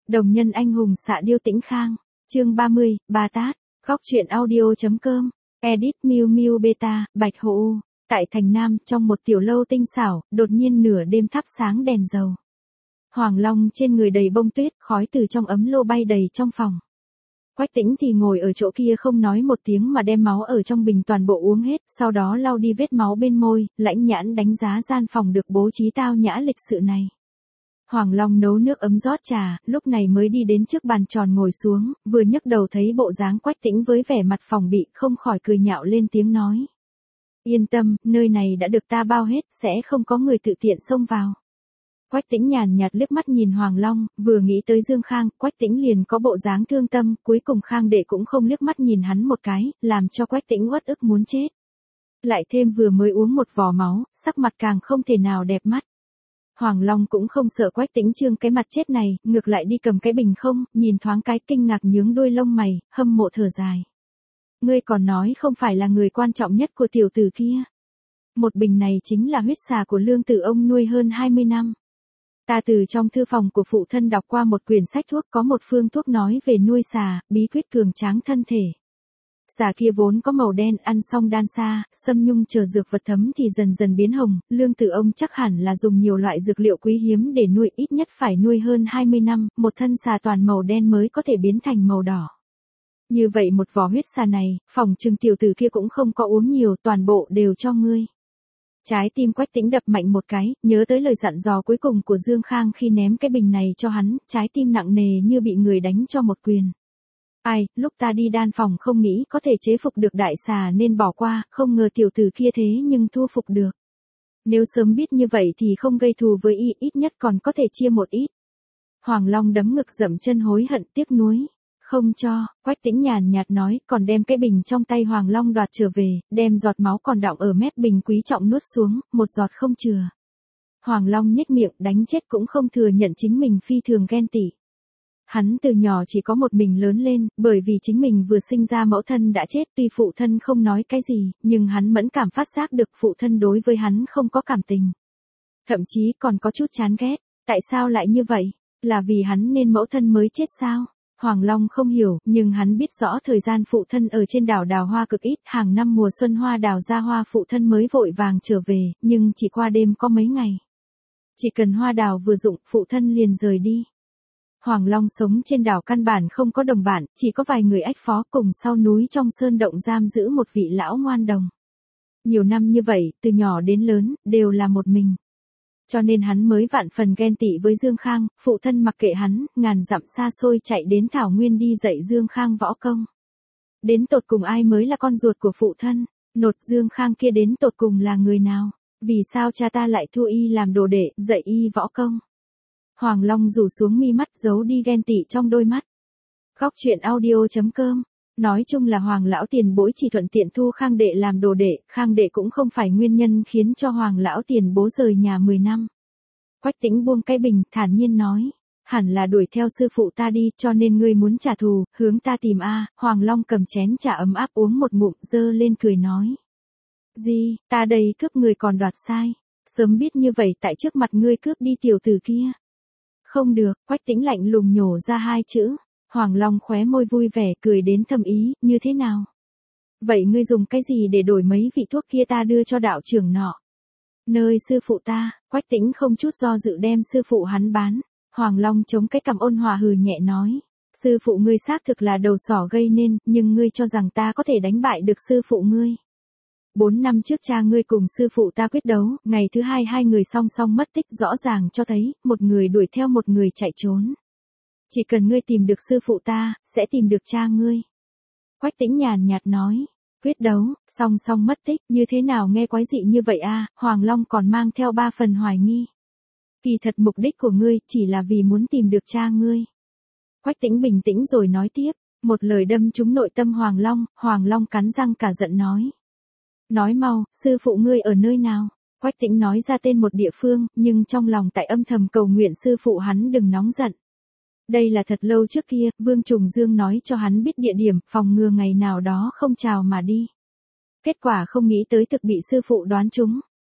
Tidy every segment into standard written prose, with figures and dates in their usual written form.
Đồng nhân anh hùng xạ điêu Tĩnh Khang, chương 30, Ba Tát, góc truyện audio.com, edit Miu Miu Beta, Bạch Hồ. Tại thành Nam, trong một tiểu lâu tinh xảo, đột nhiên nửa đêm thắp sáng đèn dầu. Hoàng Long trên người đầy bông tuyết, khói từ trong ấm lô bay đầy trong phòng. Quách Tĩnh thì ngồi ở chỗ kia không nói một tiếng mà đem máu ở trong bình toàn bộ uống hết, sau đó lau đi vết máu bên môi, lãnh nhãn đánh giá gian phòng được bố trí tao nhã lịch sự này. Hoàng Long nấu nước ấm rót trà, lúc này mới đi đến trước bàn tròn ngồi xuống, vừa nhấc đầu thấy bộ dáng Quách Tĩnh với vẻ mặt phòng bị, không khỏi cười nhạo lên tiếng nói. Yên tâm, nơi này đã được ta bao hết, sẽ không có người tự tiện xông vào. Quách Tĩnh nhàn nhạt liếc mắt nhìn Hoàng Long, vừa nghĩ tới Dương Khang, Quách Tĩnh liền có bộ dáng thương tâm, cuối cùng Khang đệ cũng không liếc mắt nhìn hắn một cái, làm cho Quách Tĩnh uất ức muốn chết. Lại thêm vừa mới uống một vò máu, sắc mặt càng không thể nào đẹp mắt. Hoàng Long cũng không sợ Quách Tĩnh trương cái mặt chết này, ngược lại đi cầm cái bình không, nhìn thoáng cái kinh ngạc nhướng đuôi lông mày, hâm mộ thở dài. Ngươi còn nói không phải là người quan trọng nhất của tiểu tử kia. Một bình này chính là huyết xà của Lương Tử ông nuôi hơn 20 năm. Ta từ trong thư phòng của phụ thân đọc qua một quyển sách thuốc, có một phương thuốc nói về nuôi xà, bí quyết cường tráng thân thể. Xà kia vốn có màu đen, ăn xong đan xa, xâm nhung chờ dược vật thấm thì dần dần biến hồng, Lương Tử ông chắc hẳn là dùng nhiều loại dược liệu quý hiếm để nuôi, ít nhất phải nuôi hơn 20 năm, một thân xà toàn màu đen mới có thể biến thành màu đỏ. Như vậy một vò huyết xà này, phòng trừng tiểu tử kia cũng không có uống nhiều, toàn bộ đều cho ngươi. Trái tim Quách Tĩnh đập mạnh một cái, nhớ tới lời dặn dò cuối cùng của Dương Khang khi ném cái bình này cho hắn, trái tim nặng nề như bị người đánh cho một quyền. Ai, lúc ta đi đan phòng không nghĩ có thể chế phục được đại xà nên bỏ qua, không ngờ tiểu tử kia thế nhưng thu phục được. Nếu sớm biết như vậy thì không gây thù với y, ít nhất còn có thể chia một ít. Hoàng Long đấm ngực dậm chân hối hận tiếc nuối. Không cho, Quách Tĩnh nhàn nhạt nói, còn đem cái bình trong tay Hoàng Long đoạt trở về, đem giọt máu còn đọng ở mép bình quý trọng nuốt xuống, một giọt không chừa. Hoàng Long nhếch miệng, đánh chết cũng không thừa nhận chính mình phi thường ghen tị. Hắn từ nhỏ chỉ có một mình lớn lên, bởi vì chính mình vừa sinh ra mẫu thân đã chết, tuy phụ thân không nói cái gì, nhưng hắn mẫn cảm phát giác được phụ thân đối với hắn không có cảm tình. Thậm chí còn có chút chán ghét, tại sao lại như vậy? Là vì hắn nên mẫu thân mới chết sao? Hoàng Long không hiểu, nhưng hắn biết rõ thời gian phụ thân ở trên đảo đào hoa cực ít, hàng năm mùa xuân hoa đào ra hoa phụ thân mới vội vàng trở về, nhưng chỉ qua đêm có mấy ngày. Chỉ cần hoa đào vừa rụng, phụ thân liền rời đi. Hoàng Long sống trên đảo căn bản không có đồng bạn, chỉ có vài người ách phó cùng sau núi trong sơn động giam giữ một vị lão ngoan đồng. Nhiều năm như vậy, từ nhỏ đến lớn, đều là một mình. Cho nên hắn mới vạn phần ghen tị với Dương Khang, phụ thân mặc kệ hắn, ngàn dặm xa xôi chạy đến Thảo Nguyên đi dạy Dương Khang võ công. Đến tột cùng ai mới là con ruột của phụ thân, nột Dương Khang kia đến tột cùng là người nào, vì sao cha ta lại thu y làm đồ đệ, dạy y võ công. Hoàng Long rủ xuống mi mắt giấu đi ghen tị trong đôi mắt. Góc truyện audio.com. Nói chung là Hoàng lão tiền bối chỉ thuận tiện thu Khang đệ làm đồ đệ, Khang đệ cũng không phải nguyên nhân khiến cho Hoàng lão tiền bối rời nhà 10 năm. Quách Tĩnh buông cái bình, thản nhiên nói, hẳn là đuổi theo sư phụ ta đi, cho nên ngươi muốn trả thù, hướng ta tìm a. Hoàng Long cầm chén trà ấm áp uống một ngụm, giơ lên cười nói. Gì, ta đây cướp người còn đoạt sai, sớm biết như vậy tại trước mặt ngươi cướp đi tiểu tử kia. Không được, Quách Tĩnh lạnh lùng nhổ ra hai chữ. Hoàng Long khóe môi vui vẻ cười đến thâm ý, như thế nào? Vậy ngươi dùng cái gì để đổi mấy vị thuốc kia ta đưa cho đạo trưởng nọ? Nơi sư phụ ta, Quách Tĩnh không chút do dự đem sư phụ hắn bán. Hoàng Long chống cái cằm ôn hòa hừ nhẹ nói. Sư phụ ngươi xác thực là đầu sỏ gây nên, nhưng ngươi cho rằng ta có thể đánh bại được sư phụ ngươi. 4 năm trước cha ngươi cùng sư phụ ta quyết đấu, ngày thứ hai hai người song song mất tích rõ ràng cho thấy, một người đuổi theo một người chạy trốn. Chỉ cần ngươi tìm được sư phụ ta, sẽ tìm được cha ngươi. Quách Tĩnh nhàn nhạt nói, quyết đấu, song song mất tích, như thế nào nghe quái dị như vậy a? Hoàng Long còn mang theo 3 phần hoài nghi. Kỳ thật mục đích của ngươi chỉ là vì muốn tìm được cha ngươi. Quách Tĩnh bình tĩnh rồi nói tiếp, một lời đâm trúng nội tâm Hoàng Long cắn răng cả giận nói. Nói mau, sư phụ ngươi ở nơi nào? Quách Tĩnh nói ra tên một địa phương, nhưng trong lòng tại âm thầm cầu nguyện sư phụ hắn đừng nóng giận. Đây là thật lâu trước kia, Vương Trùng Dương nói cho hắn biết địa điểm, phòng ngừa ngày nào đó không chào mà đi. Kết quả không nghĩ tới thực bị sư phụ đoán trúng.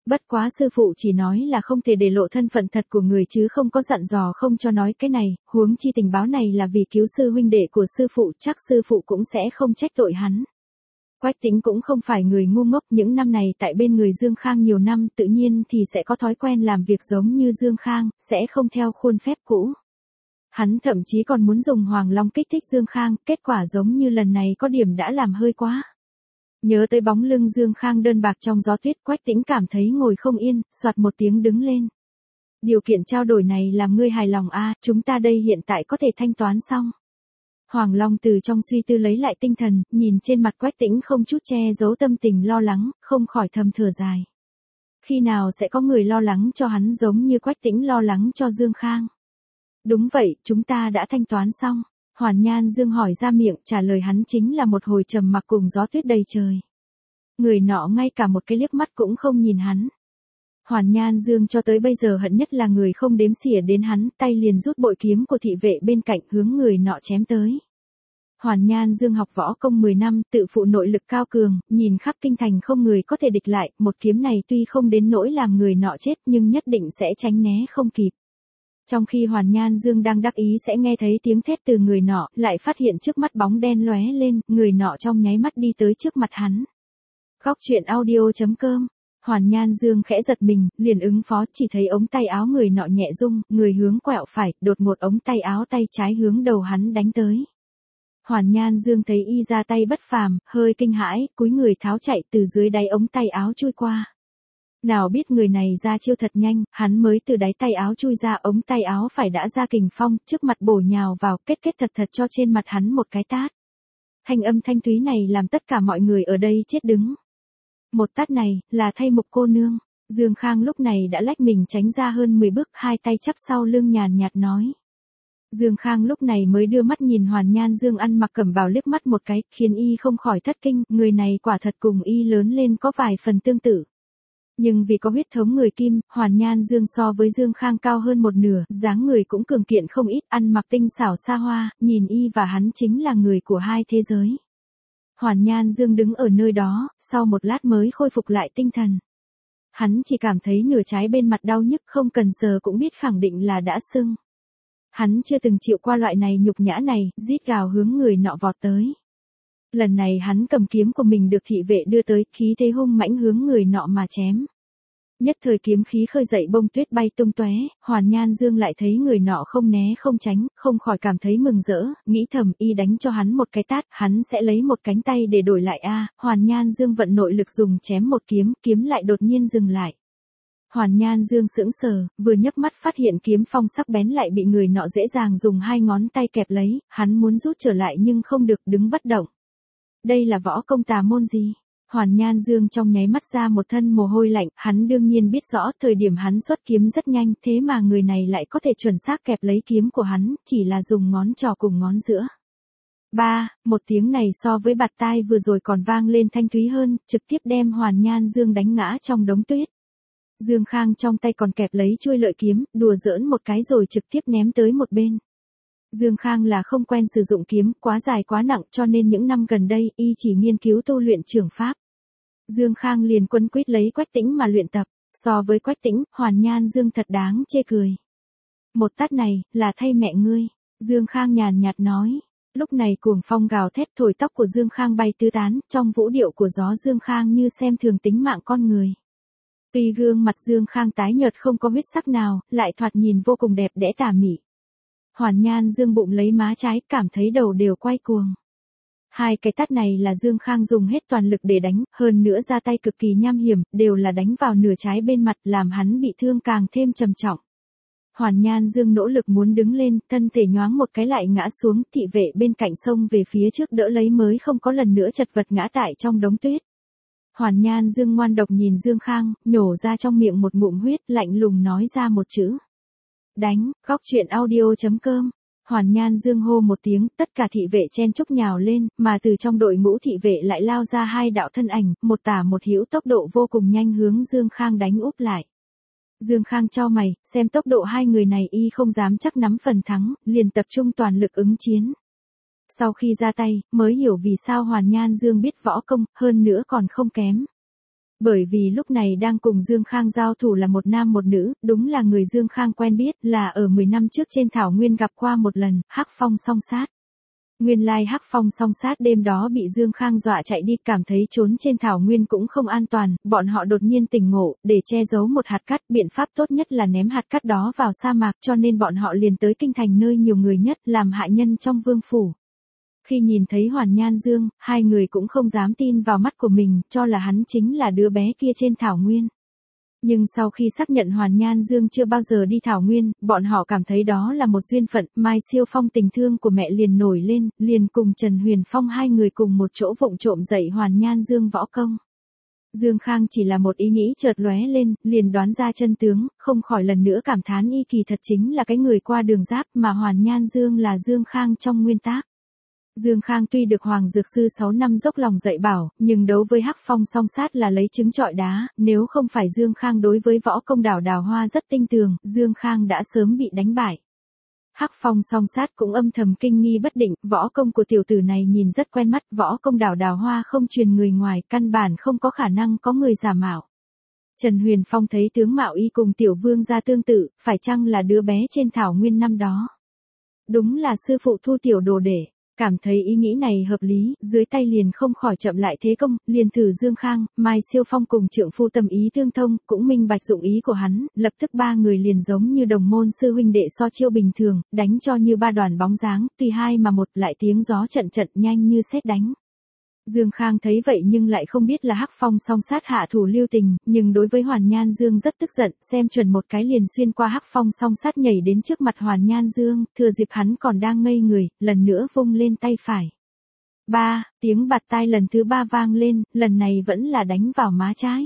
Bất quá sư phụ chỉ nói là không thể để lộ thân phận thật của người chứ không có dặn dò không cho nói cái này, huống chi tình báo này là vì cứu sư huynh đệ của sư phụ, chắc sư phụ cũng sẽ không trách tội hắn. Quách Tĩnh cũng không phải người ngu ngốc, những năm này tại bên người Dương Khang nhiều năm tự nhiên thì sẽ có thói quen làm việc giống như Dương Khang, sẽ không theo khuôn phép cũ. Hắn thậm chí còn muốn dùng Hoàng Long kích thích Dương Khang, kết quả giống như lần này có điểm đã làm hơi quá. Nhớ tới bóng lưng Dương Khang đơn bạc trong gió tuyết, Quách Tĩnh cảm thấy ngồi không yên, soạt một tiếng đứng lên. Điều kiện trao đổi này làm ngươi hài lòng à, chúng ta đây hiện tại có thể thanh toán xong. Hoàng Long từ trong suy tư lấy lại tinh thần, nhìn trên mặt Quách Tĩnh không chút che giấu tâm tình lo lắng, không khỏi thầm thở dài. Khi nào sẽ có người lo lắng cho hắn giống như Quách Tĩnh lo lắng cho Dương Khang? Đúng vậy, chúng ta đã thanh toán xong. Hoàn Nhan Dương hỏi ra miệng, trả lời hắn chính là một hồi trầm mặc cùng gió tuyết đầy trời. Người nọ ngay cả một cái liếc mắt cũng không nhìn hắn. Hoàn Nhan Dương cho tới bây giờ hận nhất là người không đếm xỉa đến hắn, tay liền rút bội kiếm của thị vệ bên cạnh hướng người nọ chém tới. Hoàn Nhan Dương học võ công 10 năm, tự phụ nội lực cao cường, nhìn khắp kinh thành không người có thể địch lại, một kiếm này tuy không đến nỗi làm người nọ chết nhưng nhất định sẽ tránh né không kịp. Trong khi Hoàn Nhan Dương đang đắc ý sẽ nghe thấy tiếng thét từ người nọ, lại phát hiện trước mắt bóng đen lóe lên, người nọ trong nháy mắt đi tới trước mặt hắn. Góc truyện audio.com. Hoàn Nhan Dương khẽ giật mình, liền ứng phó, chỉ thấy ống tay áo người nọ nhẹ rung, người hướng quẹo phải, đột ngột ống tay áo tay trái hướng đầu hắn đánh tới. Hoàn Nhan Dương thấy y ra tay bất phàm, hơi kinh hãi, cúi người tháo chạy từ dưới đáy ống tay áo chui qua. Nào biết người này ra chiêu thật nhanh, hắn mới từ đáy tay áo chui ra, ống tay áo phải đã ra kình phong, trước mặt bổ nhào vào, kết thật cho trên mặt hắn một cái tát. Thanh âm thanh thúy này làm tất cả mọi người ở đây chết đứng. Một tát này, là thay Mục cô nương. Dương Khang lúc này đã lách mình tránh ra hơn 10 bước, hai tay chắp sau lưng nhàn nhạt nói. Dương Khang lúc này mới đưa mắt nhìn Hoàn Nhan Dương ăn mặc cẩm bào liếc mắt một cái, khiến y không khỏi thất kinh, người này quả thật cùng y lớn lên có vài phần tương tự. Nhưng vì có huyết thống người Kim, Hoàn Nhan Dương so với Dương Khang cao hơn một nửa, dáng người cũng cường kiện không ít, ăn mặc tinh xảo xa hoa, nhìn y và hắn chính là người của hai thế giới. Hoàn Nhan Dương đứng ở nơi đó, sau một lát mới khôi phục lại tinh thần. Hắn chỉ cảm thấy nửa trái bên mặt đau nhức, không cần sờ cũng biết khẳng định là đã sưng. Hắn chưa từng chịu qua loại này nhục nhã này, rít gào hướng người nọ vọt tới. Lần này hắn cầm kiếm của mình được thị vệ đưa tới, khí thế hung mãnh hướng người nọ mà chém. Nhất thời kiếm khí khơi dậy bông tuyết bay tung tóe, Hoàn Nhan Dương lại thấy người nọ không né không tránh, không khỏi cảm thấy mừng rỡ, nghĩ thầm y đánh cho hắn một cái tát, hắn sẽ lấy một cánh tay để đổi lại a. Hoàn Nhan Dương vận nội lực dùng chém một kiếm, kiếm lại đột nhiên dừng lại. Hoàn Nhan Dương sững sờ, vừa nhấc mắt phát hiện kiếm phong sắc bén lại bị người nọ dễ dàng dùng hai ngón tay kẹp lấy, hắn muốn rút trở lại nhưng không được, đứng bất động. Đây là võ công tà môn gì? Hoàn Nhan Dương trong nháy mắt ra một thân mồ hôi lạnh, hắn đương nhiên biết rõ thời điểm hắn xuất kiếm rất nhanh, thế mà người này lại có thể chuẩn xác kẹp lấy kiếm của hắn, chỉ là dùng ngón trỏ cùng ngón giữa. Một tiếng này so với bạt tai vừa rồi còn vang lên thanh thúy hơn, trực tiếp đem Hoàn Nhan Dương đánh ngã trong đống tuyết. Dương Khang trong tay còn kẹp lấy chuôi lợi kiếm, đùa giỡn một cái rồi trực tiếp ném tới một bên. Dương Khang là không quen sử dụng kiếm, quá dài quá nặng cho nên những năm gần đây y chỉ nghiên cứu tu luyện trường pháp. Dương Khang liền quấn quýt lấy Quách Tĩnh mà luyện tập, so với Quách Tĩnh, Hoàn Nhan Dương thật đáng chê cười. Một tát này, là thay mẹ ngươi, Dương Khang nhàn nhạt nói. Lúc này cuồng phong gào thét thổi tóc của Dương Khang bay tứ tán, trong vũ điệu của gió Dương Khang như xem thường tính mạng con người. Tuy gương mặt Dương Khang tái nhợt không có huyết sắc nào, lại thoạt nhìn vô cùng đẹp đẽ tà mị. Hoàn Nhan Dương bụng lấy má trái, cảm thấy đầu đều quay cuồng. Hai cái tát này là Dương Khang dùng hết toàn lực để đánh, hơn nữa ra tay cực kỳ nham hiểm, đều là đánh vào nửa trái bên mặt, làm hắn bị thương càng thêm trầm trọng. Hoàn Nhan Dương nỗ lực muốn đứng lên, thân thể nhoáng một cái lại ngã xuống, thị vệ bên cạnh xông về phía trước đỡ lấy mới không có lần nữa chật vật ngã tại trong đống tuyết. Hoàn Nhan Dương ngoan độc nhìn Dương Khang, nhổ ra trong miệng một ngụm huyết, lạnh lùng nói ra một chữ. Đánh. Góc truyện audio.com. Hoàn Nhan Dương hô một tiếng, tất cả thị vệ chen chúc nhào lên, mà từ trong đội ngũ thị vệ lại lao ra hai đạo thân ảnh, một tả một hữu, tốc độ vô cùng nhanh hướng Dương Khang đánh úp lại. Dương Khang chau mày, xem tốc độ hai người này y không dám chắc nắm phần thắng, liền tập trung toàn lực ứng chiến. Sau khi ra tay, mới hiểu vì sao Hoàn Nhan Dương biết võ công, hơn nữa còn không kém. Bởi vì lúc này đang cùng Dương Khang giao thủ là một nam một nữ, đúng là người Dương Khang quen biết, là ở 10 năm trước trên thảo nguyên gặp qua một lần, Hắc Phong song sát. Nguyên lai Hắc Phong song sát đêm đó bị Dương Khang dọa chạy đi, cảm thấy trốn trên thảo nguyên cũng không an toàn, bọn họ đột nhiên tỉnh ngộ, để che giấu một hạt cát, biện pháp tốt nhất là ném hạt cát đó vào sa mạc, cho nên bọn họ liền tới kinh thành nơi nhiều người nhất, làm hại nhân trong vương phủ. Khi nhìn thấy Hoàn Nhan Dương, hai người cũng không dám tin vào mắt của mình, cho là hắn chính là đứa bé kia trên thảo nguyên. Nhưng sau khi xác nhận Hoàn Nhan Dương chưa bao giờ đi thảo nguyên, bọn họ cảm thấy đó là một duyên phận, Mai Siêu Phong tình thương của mẹ liền nổi lên, liền cùng Trần Huyền Phong hai người cùng một chỗ vụng trộm dạy Hoàn Nhan Dương võ công. Dương Khang chỉ là một ý nghĩ chợt lóe lên, liền đoán ra chân tướng, không khỏi lần nữa cảm thán y kỳ thật chính là cái người qua đường giáp mà Hoàn Nhan Dương là Dương Khang trong nguyên tác. Dương Khang tuy được Hoàng Dược Sư 6 năm dốc lòng dạy bảo, nhưng đấu với Hắc Phong song sát là lấy trứng trọi đá, nếu không phải Dương Khang đối với võ công Đào Hoa rất tinh tường, Dương Khang đã sớm bị đánh bại. Hắc Phong song sát cũng âm thầm kinh nghi bất định, võ công của tiểu tử này nhìn rất quen mắt, võ công Đào Hoa không truyền người ngoài, căn bản không có khả năng có người giả mạo. Trần Huyền Phong thấy tướng mạo y cùng tiểu vương gia tương tự, phải chăng là đứa bé trên thảo nguyên năm đó? Đúng là sư phụ thu tiểu đồ đệ. Cảm thấy ý nghĩ này hợp lý, dưới tay liền không khỏi chậm lại thế công, liền thử Dương Khang, Mai Siêu Phong cùng trượng phu tâm ý tương thông, cũng minh bạch dụng ý của hắn, lập tức ba người liền giống như đồng môn sư huynh đệ so chiêu bình thường, đánh cho như ba đoàn bóng dáng, tuy hai mà một lại tiếng gió trận trận nhanh như sét đánh. Dương Khang thấy vậy nhưng lại không biết là Hắc Phong song sát hạ thủ lưu tình, nhưng đối với Hoàn Nhan Dương rất tức giận, xem chuẩn một cái liền xuyên qua Hắc Phong song sát nhảy đến trước mặt Hoàn Nhan Dương, thừa dịp hắn còn đang ngây người, lần nữa vung lên tay phải. Tiếng bạt tai lần thứ 3 vang lên, lần này vẫn là đánh vào má trái.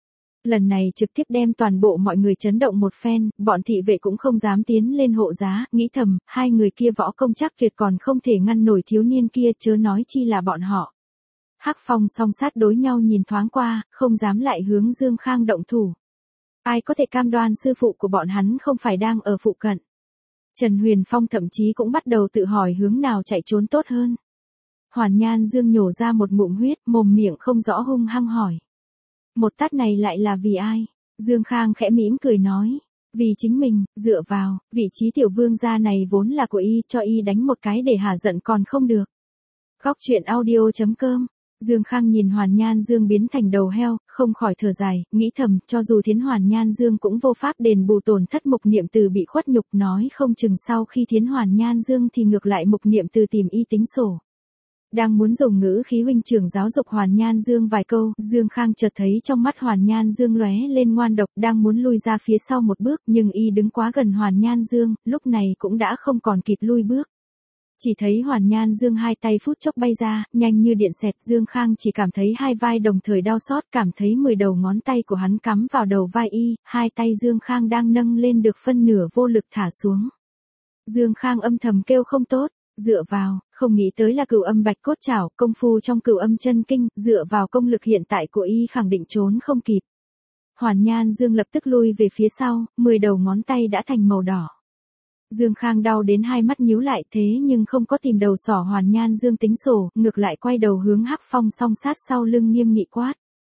Lần này trực tiếp đem toàn bộ mọi người chấn động một phen, bọn thị vệ cũng không dám tiến lên hộ giá, nghĩ thầm, hai người kia võ công chắc tuyệt còn không thể ngăn nổi thiếu niên kia, chớ nói chi là bọn họ. Hắc Phong song sát đối nhau nhìn thoáng qua, không dám lại hướng Dương Khang động thủ. Ai có thể cam đoan sư phụ của bọn hắn không phải đang ở phụ cận. Trần Huyền Phong thậm chí cũng bắt đầu tự hỏi hướng nào chạy trốn tốt hơn. Hoàn Nhan Dương nhổ ra một ngụm huyết, mồm miệng không rõ hung hăng hỏi. Một tát này lại là vì ai? Dương Khang khẽ mỉm cười nói. Vì chính mình, dựa vào, vị trí tiểu vương gia này vốn là của y, cho y đánh một cái để hả giận còn không được. Góc truyện audio.com. Dương Khang nhìn Hoàn Nhan Dương biến thành đầu heo, không khỏi thở dài, nghĩ thầm, cho dù Thiến Hoàn Nhan Dương cũng vô pháp đền bù tổn thất Mục Niệm Từ bị khuất nhục, nói không chừng sau khi Thiến Hoàn Nhan Dương thì ngược lại Mục Niệm Từ tìm y tính sổ. Đang muốn dùng ngữ khí huynh trưởng giáo dục Hoàn Nhan Dương vài câu, Dương Khang chợt thấy trong mắt Hoàn Nhan Dương lóe lên ngoan độc, đang muốn lui ra phía sau một bước, nhưng y đứng quá gần Hoàn Nhan Dương, lúc này cũng đã không còn kịp lui bước. Chỉ thấy Hoàn Nhan Dương hai tay phút chốc bay ra, nhanh như điện xẹt, Dương Khang chỉ cảm thấy hai vai đồng thời đau xót, cảm thấy 10 đầu ngón tay của hắn cắm vào đầu vai y, hai tay Dương Khang đang nâng lên được phân nửa vô lực thả xuống. Dương Khang âm thầm kêu không tốt, dựa vào, không nghĩ tới là Cửu Âm Bạch Cốt Trảo, công phu trong Cửu Âm Chân Kinh, dựa vào công lực hiện tại của y khẳng định trốn không kịp. Hoàn Nhan Dương lập tức lui về phía sau, 10 đầu ngón tay đã thành màu đỏ. Dương Khang đau đến hai mắt nhíu lại, thế nhưng không có tìm đầu sỏ Hoàn Nhan Dương tính sổ, ngược lại quay đầu hướng Hắc Phong song sát sau lưng nghiêm nghị quát.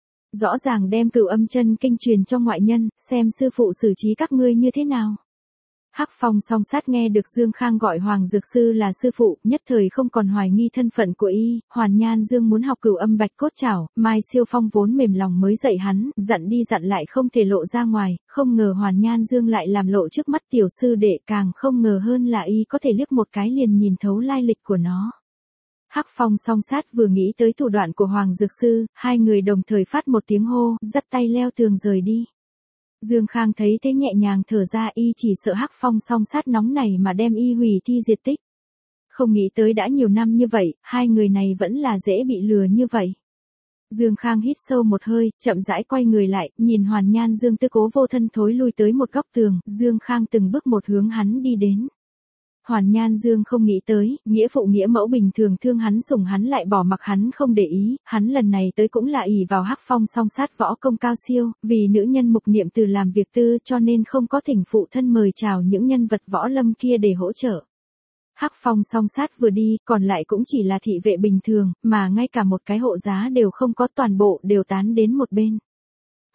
Rõ ràng đem Cửu Âm Chân Kinh truyền cho ngoại nhân, xem sư phụ xử trí các ngươi như thế nào. Hắc Phong song sát nghe được Dương Khang gọi Hoàng Dược Sư là sư phụ, nhất thời không còn hoài nghi thân phận của y, Hoàn Nhan Dương muốn học Cửu Âm Bạch Cốt Trảo, Mai Siêu Phong vốn mềm lòng mới dạy hắn, dặn đi dặn lại không thể lộ ra ngoài, không ngờ Hoàn Nhan Dương lại làm lộ trước mắt tiểu sư đệ, càng không ngờ hơn là y có thể liếc một cái liền nhìn thấu lai lịch của nó. Hắc Phong song sát vừa nghĩ tới thủ đoạn của Hoàng Dược Sư, hai người đồng thời phát một tiếng hô, dắt tay leo tường rời đi. Dương Khang thấy thế nhẹ nhàng thở ra, y chỉ sợ Hắc Phong song sát nóng này mà đem y hủy thi diệt tích. Không nghĩ tới đã nhiều năm như vậy, hai người này vẫn là dễ bị lừa như vậy. Dương Khang hít sâu một hơi, chậm rãi quay người lại, nhìn Hoàn Nhan Dương tư cố vô thân thối lui tới một góc tường, Dương Khang từng bước một hướng hắn đi đến. Hoàn Nhan Dương không nghĩ tới, nghĩa phụ nghĩa mẫu bình thường thương hắn sủng hắn lại bỏ mặc hắn không để ý, hắn lần này tới cũng là ỷ vào Hắc Phong song sát võ công cao siêu, vì nữ nhân Mục Niệm Từ làm việc tư cho nên không có thỉnh phụ thân mời chào những nhân vật võ lâm kia để hỗ trợ. Hắc Phong song sát vừa đi, còn lại cũng chỉ là thị vệ bình thường, mà ngay cả một cái hộ giá đều không có, toàn bộ đều tán đến một bên.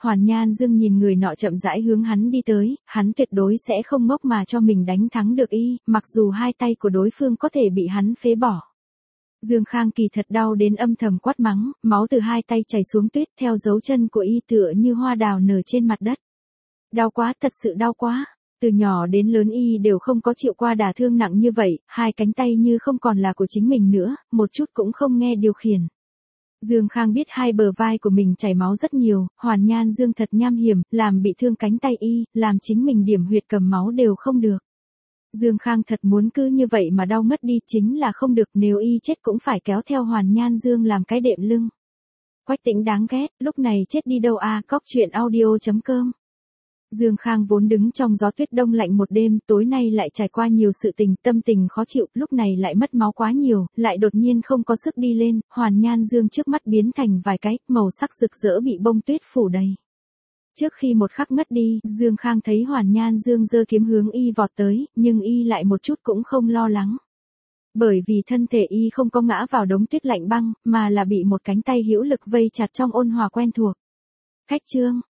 Hoàn Nhan Dương nhìn người nọ chậm rãi hướng hắn đi tới, hắn tuyệt đối sẽ không ngốc mà cho mình đánh thắng được y, mặc dù hai tay của đối phương có thể bị hắn phế bỏ. Dương Khang kỳ thật đau đến âm thầm quát mắng, máu từ hai tay chảy xuống tuyết theo dấu chân của y tựa như hoa đào nở trên mặt đất. Đau quá, thật sự đau quá. Từ nhỏ đến lớn y đều không có chịu qua đả thương nặng như vậy, hai cánh tay như không còn là của chính mình nữa, một chút cũng không nghe điều khiển. Dương Khang biết hai bờ vai của mình chảy máu rất nhiều, Hoàn Nhan Dương thật nham hiểm, làm bị thương cánh tay y, làm chính mình điểm huyệt cầm máu đều không được. Dương Khang thật muốn cứ như vậy mà đau mất đi chính là không được, nếu y chết cũng phải kéo theo Hoàn Nhan Dương làm cái đệm lưng. Quách Tĩnh đáng ghét, lúc này chết đi đâu à, cóc truyện audio.com. Dương Khang vốn đứng trong gió tuyết đông lạnh một đêm, tối nay lại trải qua nhiều sự tình, tâm tình khó chịu, lúc này lại mất máu quá nhiều, lại đột nhiên không có sức đi lên, Hoàn Nhan Dương trước mắt biến thành vài cái, màu sắc rực rỡ bị bông tuyết phủ đầy. Trước khi một khắc ngất đi, Dương Khang thấy Hoàn Nhan Dương giơ kiếm hướng y vọt tới, nhưng y lại một chút cũng không lo lắng. Bởi vì thân thể y không có ngã vào đống tuyết lạnh băng, mà là bị một cánh tay hữu lực vây chặt trong ôn hòa quen thuộc. Khách trương,